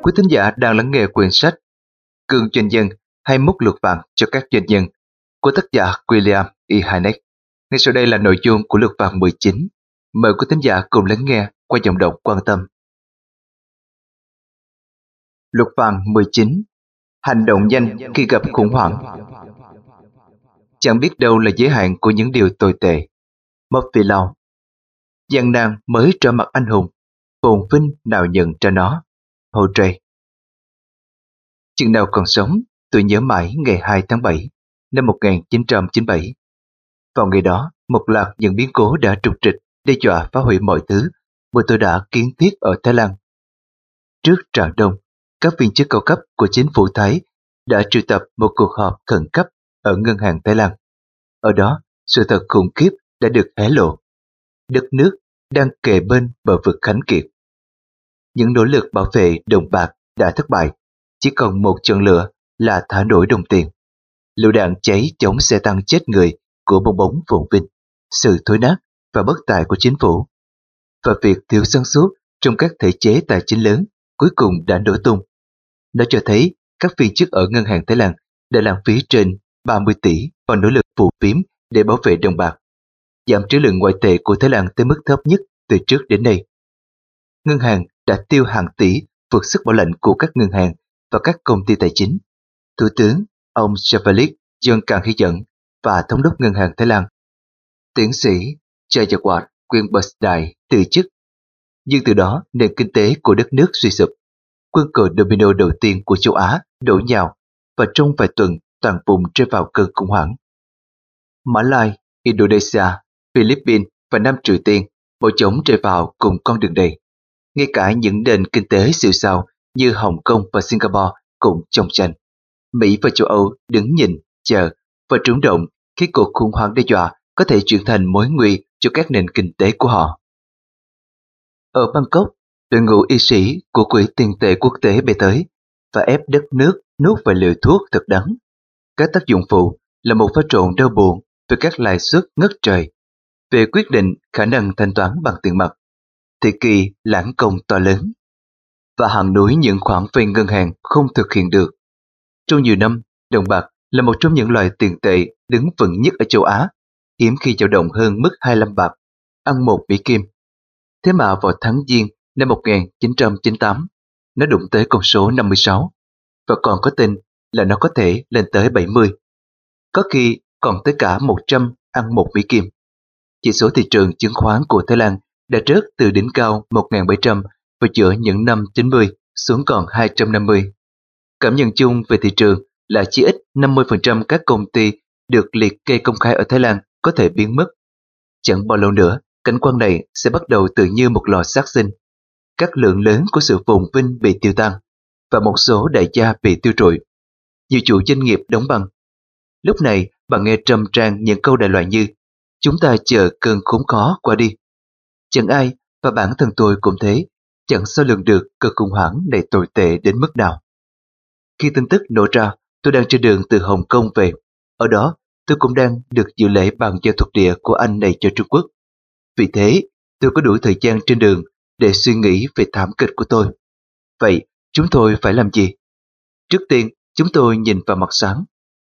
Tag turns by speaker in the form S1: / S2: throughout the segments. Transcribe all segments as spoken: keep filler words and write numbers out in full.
S1: Quý thính giả đang lắng nghe quyển sách Cương Doanh Nhân hay Mốc Lược Vàng cho các doanh nhân của tác giả William E. Hynek. Ngay sau đây là nội dung của Lược Vàng mười chín. Mời quý thính giả cùng lắng nghe qua giọng đọc quan tâm. Lược Vàng mười chín. Hành động nhanh khi gặp khủng hoảng. Chẳng biết đâu là giới hạn của những điều tồi tệ. Murphy Law. Gian nan mới trở mặt anh hùng, phồn vinh nào nhận ra nó. Audrey. Chừng nào còn sống, tôi nhớ mãi ngày hai tháng bảy năm một nghìn chín trăm chín mươi bảy. Vào ngày đó, một loạt những biến cố đã trục trịch, đe dọa phá hủy mọi thứ mà tôi đã kiến thiết ở Thái Lan. Trước Trạng Đông, các viên chức cao cấp của chính phủ Thái đã triệu tập một cuộc họp khẩn cấp ở ngân hàng Thái Lan. Ở đó, sự thật khủng khiếp đã được hé lộ. Đất nước đang kề bên bờ vực khánh kiệt. Những nỗ lực bảo vệ đồng bạc đã thất bại. Chỉ còn một chọn lựa là thả nổi đồng tiền. Lựu đạn cháy chống xe tăng chết người của bong bóng phồn vinh, sự thối nát và bất tài của chính phủ, và việc thiếu sáng suốt trong các thể chế tài chính lớn cuối cùng đã nổ tung. Nó cho thấy các viên chức ở ngân hàng Thái Lan đã lãng phí trên ba mươi tỷ vào nỗ lực phù phiếm để bảo vệ đồng bạc, giảm trữ lượng ngoại tệ của Thái Lan tới mức thấp nhất từ trước đến nay. Ngân hàng đã tiêu hàng tỷ vượt sức bảo lãnh của các ngân hàng và các công ty tài chính. Thủ tướng ông Chevalik John Càng Hy Dẫn và thống đốc ngân hàng Thái Lan, tiến sĩ Jayawat Winbergsdai từ chức. Nhưng từ đó nền kinh tế của đất nước suy sụp. Quân cờ domino đầu tiên của châu Á đổ nhào và trong vài tuần toàn vùng rơi vào cơn khủng hoảng. Mã Lai, Indonesia, Philippines và Nam Triều Tiên mau chóng rơi vào cùng con đường này. Ngay cả những nền kinh tế siêu sao như Hồng Kông và Singapore cũng trong tranh. Mỹ và châu Âu đứng nhìn, chờ và trúng động khi cuộc khủng hoảng đe dọa có thể chuyển thành mối nguy cho các nền kinh tế của họ. Ở Bangkok, đội ngũ y sĩ của Quỹ tiền tệ quốc tế bay tới và ép đất nước nuốt vài liều thuốc thật đắng. Các tác dụng phụ là một pha trộn đau buồn về các lãi suất ngất trời, về quyết định khả năng thanh toán bằng tiền mặt, thời kỳ lãng công to lớn, và hàng núi những khoản vay ngân hàng không thực hiện được. Trong nhiều năm, đồng bạc là một trong những loại tiền tệ đứng vững nhất ở châu Á, hiếm khi dao động hơn mức hai mươi lăm bạc, ăn một Mỹ Kim. Thế mà vào tháng Giêng năm một nghìn chín trăm chín mươi tám, nó đụng tới con số năm mươi sáu, và còn có tin là nó có thể lên tới bảy mươi. Có khi còn tới cả một trăm ăn một Mỹ Kim. Chỉ số thị trường chứng khoán của Thái Lan đã rớt từ đỉnh cao một nghìn bảy trăm vào giữa những năm chín mươi xuống còn hai trăm năm mươi. Cảm nhận chung về thị trường là chỉ ít năm mươi phần trăm các công ty được liệt kê công khai ở Thái Lan có thể biến mất. Chẳng bao lâu nữa, cảnh quan này sẽ bắt đầu tự như một lò sát sinh. Các lượng lớn của sự phồn vinh bị tiêu tan, và một số đại gia bị tiêu trụi. Nhiều chủ doanh nghiệp đóng băng. Lúc này, bạn nghe trầm tràn những câu đại loại như chúng ta chờ cơn khốn khó qua đi. Chẳng ai, và bản thân tôi cũng thế, chẳng sao lường được cơn khủng hoảng này tồi tệ đến mức nào. Khi tin tức nổ ra, tôi đang trên đường từ Hồng Kông về. Ở đó, tôi cũng đang được dự lễ bàn giao thuộc địa của anh này cho Trung Quốc. Vì thế, tôi có đủ thời gian trên đường để suy nghĩ về thảm kịch của tôi. Vậy, chúng tôi phải làm gì? Trước tiên, chúng tôi nhìn vào mặt sáng.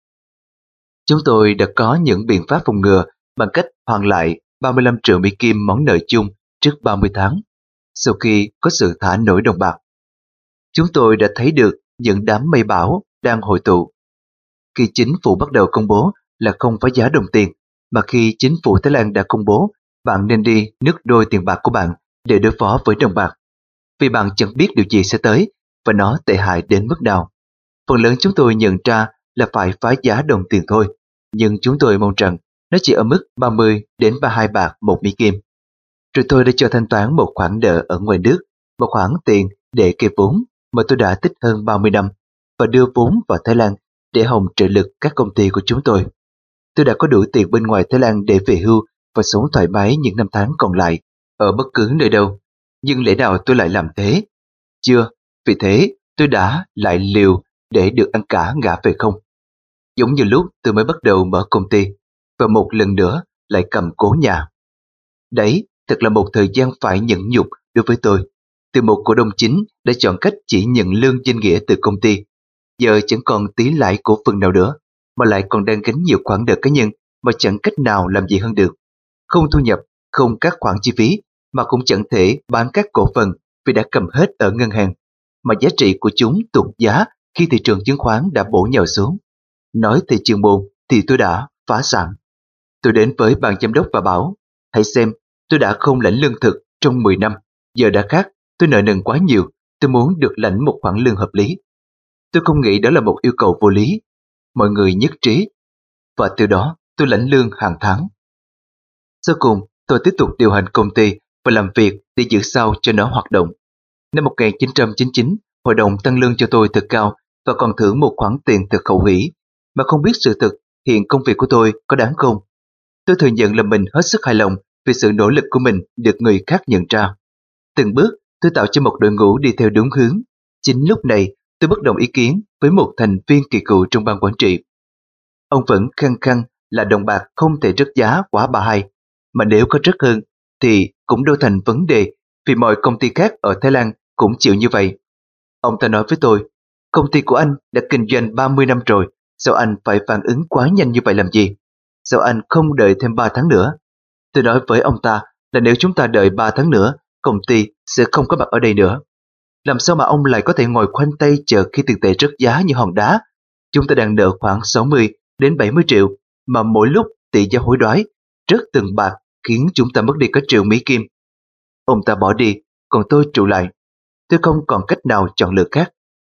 S1: Chúng tôi đã có những biện pháp phòng ngừa bằng cách hoàn lại ba mươi lăm triệu Mỹ Kim món nợ chung trước ba mươi tháng, sau khi có sự thả nổi đồng bạc. Chúng tôi đã thấy được những đám mây bão đang hội tụ. Khi chính phủ bắt đầu công bố là không phá giá đồng tiền, mà khi chính phủ Thái Lan đã công bố bạn nên đi nứt đôi tiền bạc của bạn để đối phó với đồng bạc, vì bạn chẳng biết điều gì sẽ tới và nó tệ hại đến mức nào. Phần lớn chúng tôi nhận ra là phải phá giá đồng tiền thôi, nhưng chúng tôi mong rằng nó chỉ ở mức ba mươi đến ba mươi hai bạc một Mỹ Kim. Rồi tôi đã cho thanh toán một khoản nợ ở ngoài nước, một khoản tiền để kê vốn mà tôi đã tích hơn ba mươi năm, và đưa vốn vào Thái Lan để hòng trợ lực các công ty của chúng tôi. Tôi đã có đủ tiền bên ngoài Thái Lan để về hưu và sống thoải mái những năm tháng còn lại ở bất cứ nơi đâu. Nhưng lẽ nào tôi lại làm thế? Chưa, vì thế tôi đã lại liều để được ăn cả ngã về không. Giống như lúc tôi mới bắt đầu mở công ty, và một lần nữa lại cầm cố nhà. Đấy, thật là một thời gian phải nhẫn nhục đối với tôi. từ một cổ đông chính đã chọn cách chỉ nhận lương danh nghĩa từ công ty, giờ chẳng còn tí lãi cổ phần nào nữa, mà lại còn đang gánh nhiều khoản nợ cá nhân mà chẳng cách nào làm gì hơn được. Không thu nhập, không các khoản chi phí, mà cũng chẳng thể bán các cổ phần vì đã cầm hết ở ngân hàng, mà giá trị của chúng tụt giá khi thị trường chứng khoán đã bổ nhào xuống. Nói thì chuyên môn thì tôi đã phá sản. Tôi đến với ban giám đốc và bảo, hãy xem, tôi đã không lãnh lương thực trong mười năm, giờ đã khác, tôi nợ nần quá nhiều, tôi muốn được lãnh một khoản lương hợp lý. Tôi không nghĩ đó là một yêu cầu vô lý. Mọi người nhất trí, và từ đó tôi lãnh lương hàng tháng. Sau cùng, tôi tiếp tục điều hành công ty và làm việc để giữ sao cho nó hoạt động. Năm một nghìn chín trăm chín mươi chín, hội đồng tăng lương cho tôi thật cao và còn thưởng một khoản tiền thật khẩu hỷ, mà không biết sự thực hiện công việc của tôi có đáng không. Tôi thừa nhận là mình hết sức hài lòng vì sự nỗ lực của mình được người khác nhận ra. Từng bước, tôi tạo cho một đội ngũ đi theo đúng hướng. Chính lúc này, tôi bất đồng ý kiến với một thành viên kỳ cựu trong ban quản trị. Ông vẫn khăng khăng là đồng bạc không thể rớt giá quá ba hai, mà nếu có rớt hơn thì cũng đâu thành vấn đề vì mọi công ty khác ở Thái Lan cũng chịu như vậy. Ông ta nói với tôi, công ty của anh đã kinh doanh ba mươi năm rồi, sao anh phải phản ứng quá nhanh như vậy làm gì? Sao anh không đợi thêm ba tháng nữa? Tôi nói với ông ta là nếu chúng ta đợi ba tháng nữa, công ty sẽ không có mặt ở đây nữa. Làm sao mà ông lại có thể ngồi khoanh tay chờ khi tiền tệ rớt giá như hòn đá? Chúng ta đang nợ khoảng sáu mươi đến bảy mươi triệu, mà mỗi lúc tỷ giá hối đoái rớt từng bạc khiến chúng ta mất đi cả triệu Mỹ Kim. Ông ta bỏ đi, còn tôi trụ lại. Tôi không còn cách nào chọn lựa khác.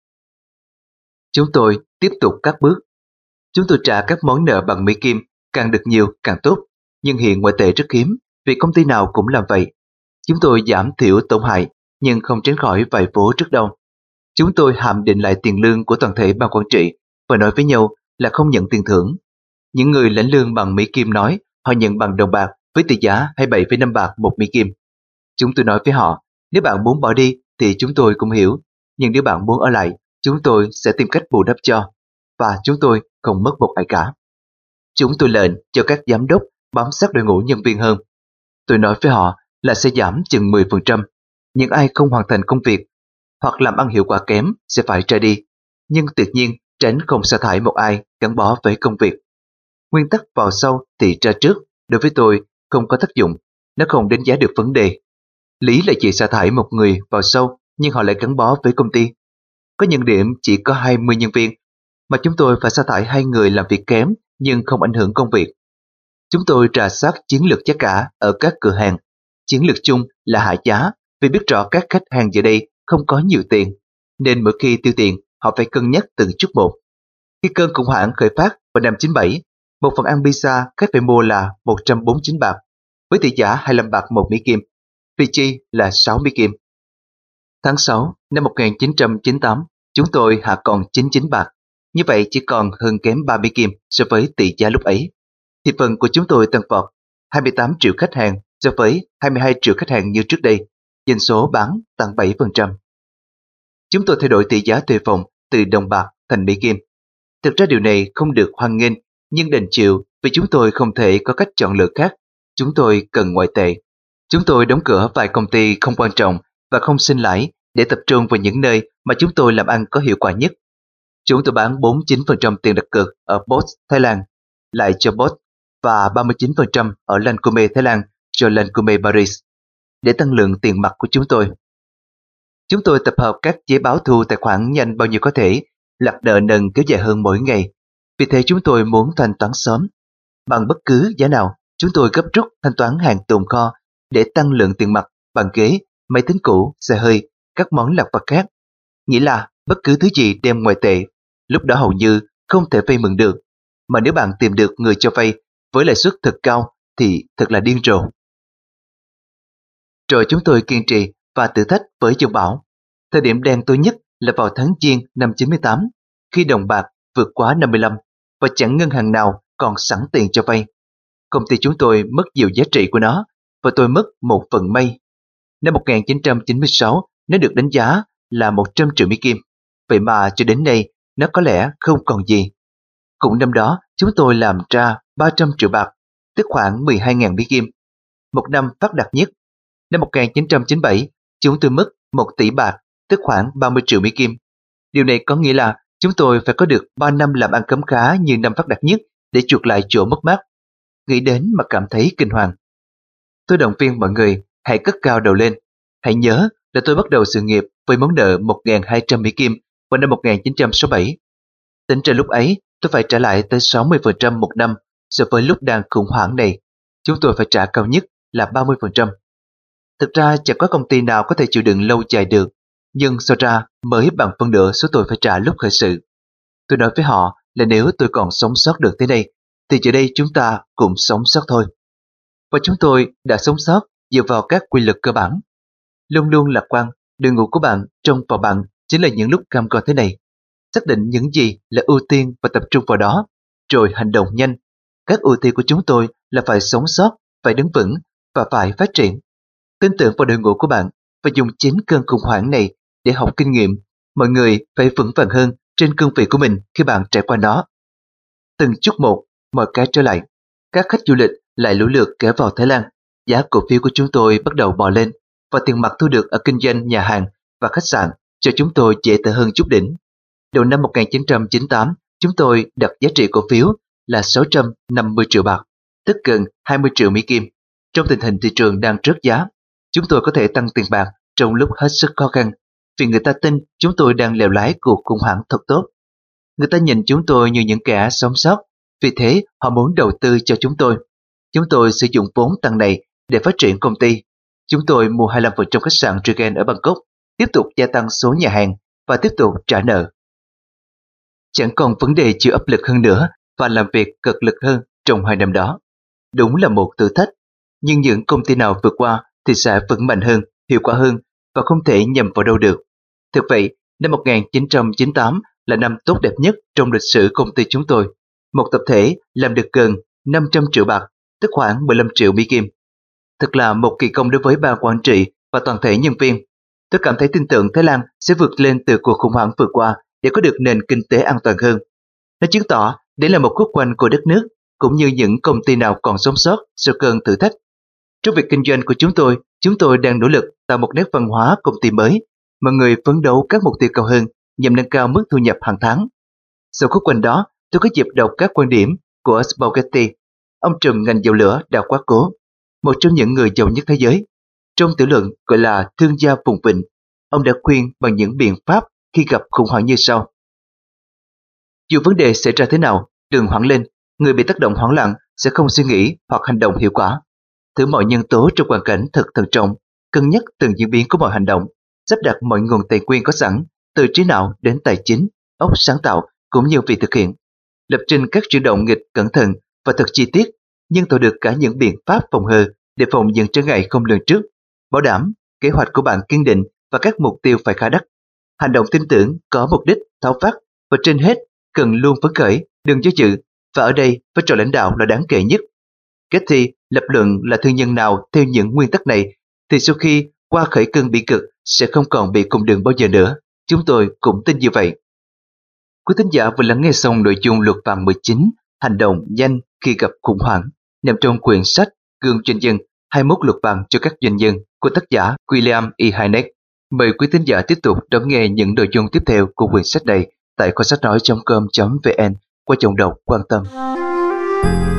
S1: Chúng tôi tiếp tục các bước. Chúng tôi trả các món nợ bằng Mỹ Kim, càng được nhiều càng tốt, nhưng hiện ngoại tệ rất hiếm vì công ty nào cũng làm vậy. Chúng tôi giảm thiểu tổn hại nhưng không tránh khỏi vài vố rất đau. Chúng tôi hạm định lại tiền lương của toàn thể ban quản trị và nói với nhau là không nhận tiền thưởng. Những người lãnh lương bằng Mỹ Kim nói họ nhận bằng đồng bạc với tỷ giá hai mươi bảy phẩy năm bạc một Mỹ Kim. Chúng tôi nói với họ, nếu bạn muốn bỏ đi thì chúng tôi cũng hiểu, nhưng nếu bạn muốn ở lại, chúng tôi sẽ tìm cách bù đắp cho, và chúng tôi không mất một ai cả. Chúng tôi lệnh cho các giám đốc bám sát đội ngũ nhân viên hơn. Tôi nói với họ là sẽ giảm chừng mười phần trăm, những ai không hoàn thành công việc hoặc làm ăn hiệu quả kém sẽ phải ra đi, nhưng tuyệt nhiên tránh không sa thải một ai gắn bó với công việc. Nguyên tắc vào sau thì ra trước đối với tôi không có tác dụng, nó không đánh giá được vấn đề. Lý là chỉ sa thải một người vào sau nhưng họ lại gắn bó với công ty. Có những điểm chỉ có hai mươi nhân viên, mà chúng tôi phải sa thải hai người làm việc kém nhưng không ảnh hưởng công việc. Chúng tôi rà soát chiến lược giá cả ở các cửa hàng. Chiến lược chung là hạ giá vì biết rõ các khách hàng giờ đây không có nhiều tiền, nên mỗi khi tiêu tiền họ phải cân nhắc từng chút một. Khi cơn khủng hoảng khởi phát vào năm chín bảy, một phần ăn pizza khách phải mua là một trăm bốn mươi chín bạc với tỷ giá hai mươi lăm bạc một Mỹ Kim, vị chi là sáu Mỹ Kim. Tháng sáu năm một nghìn chín trăm chín mươi tám, chúng tôi hạ còn chín mươi chín bạc, như vậy chỉ còn hơn kém ba Mỹ Kim so với tỷ giá lúc ấy. Thị phần của chúng tôi tăng vọt, hai mươi tám triệu khách hàng so với hai mươi hai triệu khách hàng như trước đây, doanh số bán tăng bảy phần trăm. Chúng tôi thay đổi tỷ giá thuê phòng từ đồng bạc thành Mỹ Kim. Thực ra điều này không được hoan nghênh, nhưng đành chịu vì chúng tôi không thể có cách chọn lựa khác. Chúng tôi cần ngoại tệ. Chúng tôi đóng cửa vài công ty không quan trọng và không sinh lãi để tập trung vào những nơi mà chúng tôi làm ăn có hiệu quả nhất. Chúng tôi bán bốn mươi chín phần trăm tiền đặt cược ở Boss Thái Lan lại cho Boss và ba mươi chín phần trăm ở Lancome Thái Lan cho Lancome Paris để tăng lượng tiền mặt của chúng tôi. Chúng tôi tập hợp các giấy báo thu tài khoản nhanh bao nhiêu có thể, lặt nợ nần kéo dài hơn mỗi ngày. Vì thế chúng tôi muốn thanh toán sớm. Bằng bất cứ giá nào, chúng tôi gấp rút thanh toán hàng tồn kho để tăng lượng tiền mặt, bàn ghế, máy tính cũ, xe hơi, các món lặt vặt khác. Nghĩa là bất cứ thứ gì đem ngoại tệ, lúc đó hầu như không thể vay mượn được. Mà nếu bạn tìm được người cho vay với lãi suất thật cao thì thật là điên rồ. Rồi chúng tôi kiên trì và thử thách với dòng bão. Thời điểm đen tối nhất là vào tháng Giêng năm chín mươi tám, khi đồng bạc vượt quá năm mươi lăm và chẳng ngân hàng nào còn sẵn tiền cho vay. Công ty chúng tôi mất nhiều giá trị của nó và tôi mất một phần may. Năm một nghìn chín trăm chín mươi sáu, nó được đánh giá là một trăm triệu Mỹ Kim. Vậy mà cho đến nay, nó có lẽ không còn gì. Cũng năm đó, chúng tôi làm ra ba trăm triệu bạc, tức khoảng mười hai nghìn Mỹ Kim. Một năm phát đạt nhất. Năm một nghìn chín trăm chín mươi bảy, chúng tôi mất một tỷ bạc, tức khoảng ba mươi triệu Mỹ Kim. Điều này có nghĩa là chúng tôi phải có được ba năm làm ăn khấm khá như năm phát đạt nhất để chuộc lại chỗ mất mát. Nghĩ đến mà cảm thấy kinh hoàng. Tôi động viên mọi người hãy cất cao đầu lên. Hãy nhớ là tôi bắt đầu sự nghiệp với món nợ một nghìn hai trăm Mỹ Kim vào năm một nghìn chín trăm sáu mươi bảy. Tính ra lúc ấy tôi phải trả lại tới sáu mươi phần trăm một năm, so với lúc đang khủng hoảng này chúng tôi phải trả cao nhất là ba mươi phần trăm. Thực ra chẳng có công ty nào có thể chịu đựng lâu dài được, nhưng so ra mới bằng phân nửa số tôi phải trả lúc khởi sự. Tôi nói với họ là nếu tôi còn sống sót được tới đây, thì giờ đây chúng ta cũng sống sót thôi. Và chúng tôi đã sống sót dựa vào các quy luật cơ bản. Luôn luôn lạc quan, đội ngũ của bạn trông vào bạn chính là những lúc cam go thế này. Xác định những gì là ưu tiên và tập trung vào đó, rồi hành động nhanh. Các ưu tiên của chúng tôi là phải sống sót, phải đứng vững và phải phát triển. Tin tưởng vào đội ngũ của bạn và dùng chính cơn khủng hoảng này để học kinh nghiệm. Mọi người phải vững vàng hơn trên cương vị của mình khi bạn trải qua nó. Từng chút một, mọi cái trở lại. Các khách du lịch lại lũ lượt kéo vào Thái Lan. Giá cổ phiếu của chúng tôi bắt đầu bò lên và tiền mặt thu được ở kinh doanh nhà hàng và khách sạn cho chúng tôi dễ thở hơn chút đỉnh. Đầu năm một nghìn chín trăm chín mươi tám, chúng tôi đặt giá trị cổ phiếu là sáu trăm năm mươi triệu bạc, tức gần hai mươi triệu Mỹ Kim. Trong tình hình thị trường đang rớt giá, chúng tôi có thể tăng tiền bạc trong lúc hết sức khó khăn, vì người ta tin chúng tôi đang lèo lái cuộc khủng hoảng thật tốt. Người ta nhìn chúng tôi như những kẻ sống sót, vì thế họ muốn đầu tư cho chúng tôi. Chúng tôi sử dụng vốn tăng này để phát triển công ty. Chúng tôi mua hai mươi lăm phần trăm khách sạn Regent ở Bangkok, tiếp tục gia tăng số nhà hàng và tiếp tục trả nợ. Chẳng còn vấn đề chịu áp lực hơn nữa và làm việc cực lực hơn trong hai năm đó. Đúng là một thử thách, nhưng những công ty nào vượt qua thì sẽ vững mạnh hơn, hiệu quả hơn và không thể nhầm vào đâu được. Thực vậy, năm một nghìn chín trăm chín mươi tám là năm tốt đẹp nhất trong lịch sử công ty chúng tôi. Một tập thể làm được gần năm trăm triệu bạc, tức khoảng mười lăm triệu Mỹ Kim. Thật là một kỳ công đối với ban quản trị và toàn thể nhân viên. Tôi cảm thấy tin tưởng Thái Lan sẽ vượt lên từ cuộc khủng hoảng vừa qua để có được nền kinh tế an toàn hơn. Nó chứng tỏ đây là một khúc quanh của đất nước, cũng như những công ty nào còn sống sót sau cơn thử thách. Trong việc kinh doanh của chúng tôi, chúng tôi đang nỗ lực tạo một nét văn hóa công ty mới. Mọi người phấn đấu các mục tiêu cao hơn nhằm nâng cao mức thu nhập hàng tháng. Sau khúc quanh đó, tôi có dịp đọc các quan điểm của Spaghetti, ông trùm ngành dầu lửa Đào Quá Cố, một trong những người giàu nhất thế giới. Trong tiểu luận gọi là Thương gia vùng vịnh, ông đã khuyên bằng những biện pháp khi gặp khủng hoảng như sau. Dù vấn đề xảy ra thế nào, đừng hoảng lên, người bị tác động hoảng loạn sẽ không suy nghĩ hoặc hành động hiệu quả. Thử mọi nhân tố trong hoàn cảnh thật thận trọng, cân nhắc từng diễn biến của mọi hành động, sắp đặt mọi nguồn tài nguyên có sẵn, từ trí não đến tài chính, óc sáng tạo cũng như việc thực hiện. Lập trình các chuyển động nghịch cẩn thận và thật chi tiết, nhưng tạo được cả những biện pháp phòng hờ để phòng những trở ngại không lường trước. Bảo đảm kế hoạch của bạn kiên định và các mục tiêu phải khá đắt. Hành động tin tưởng, có mục đích, tháo vát và trên hết cần luôn phấn khởi, đừng do dự, và ở đây vai trò lãnh đạo là đáng kể nhất. Kết thì lập luận là thương nhân nào theo những nguyên tắc này thì sau khi qua khởi cơn bi cực sẽ không còn bị cùng đường bao giờ nữa. Chúng tôi cũng tin như vậy. Quý thính giả vừa lắng nghe xong nội dung luật vàng mười chín, hành động nhanh khi gặp khủng hoảng, nằm trong quyển sách Gương Doanh nhân hai mươi mốt luật vàng cho các doanh nhân của tác giả William E. Hynek. Mời quý thính giả tiếp tục đón nghe những nội dung tiếp theo của quyển sách này tại kho sách nói chấm com chấm vn qua giọng đọc quan tâm.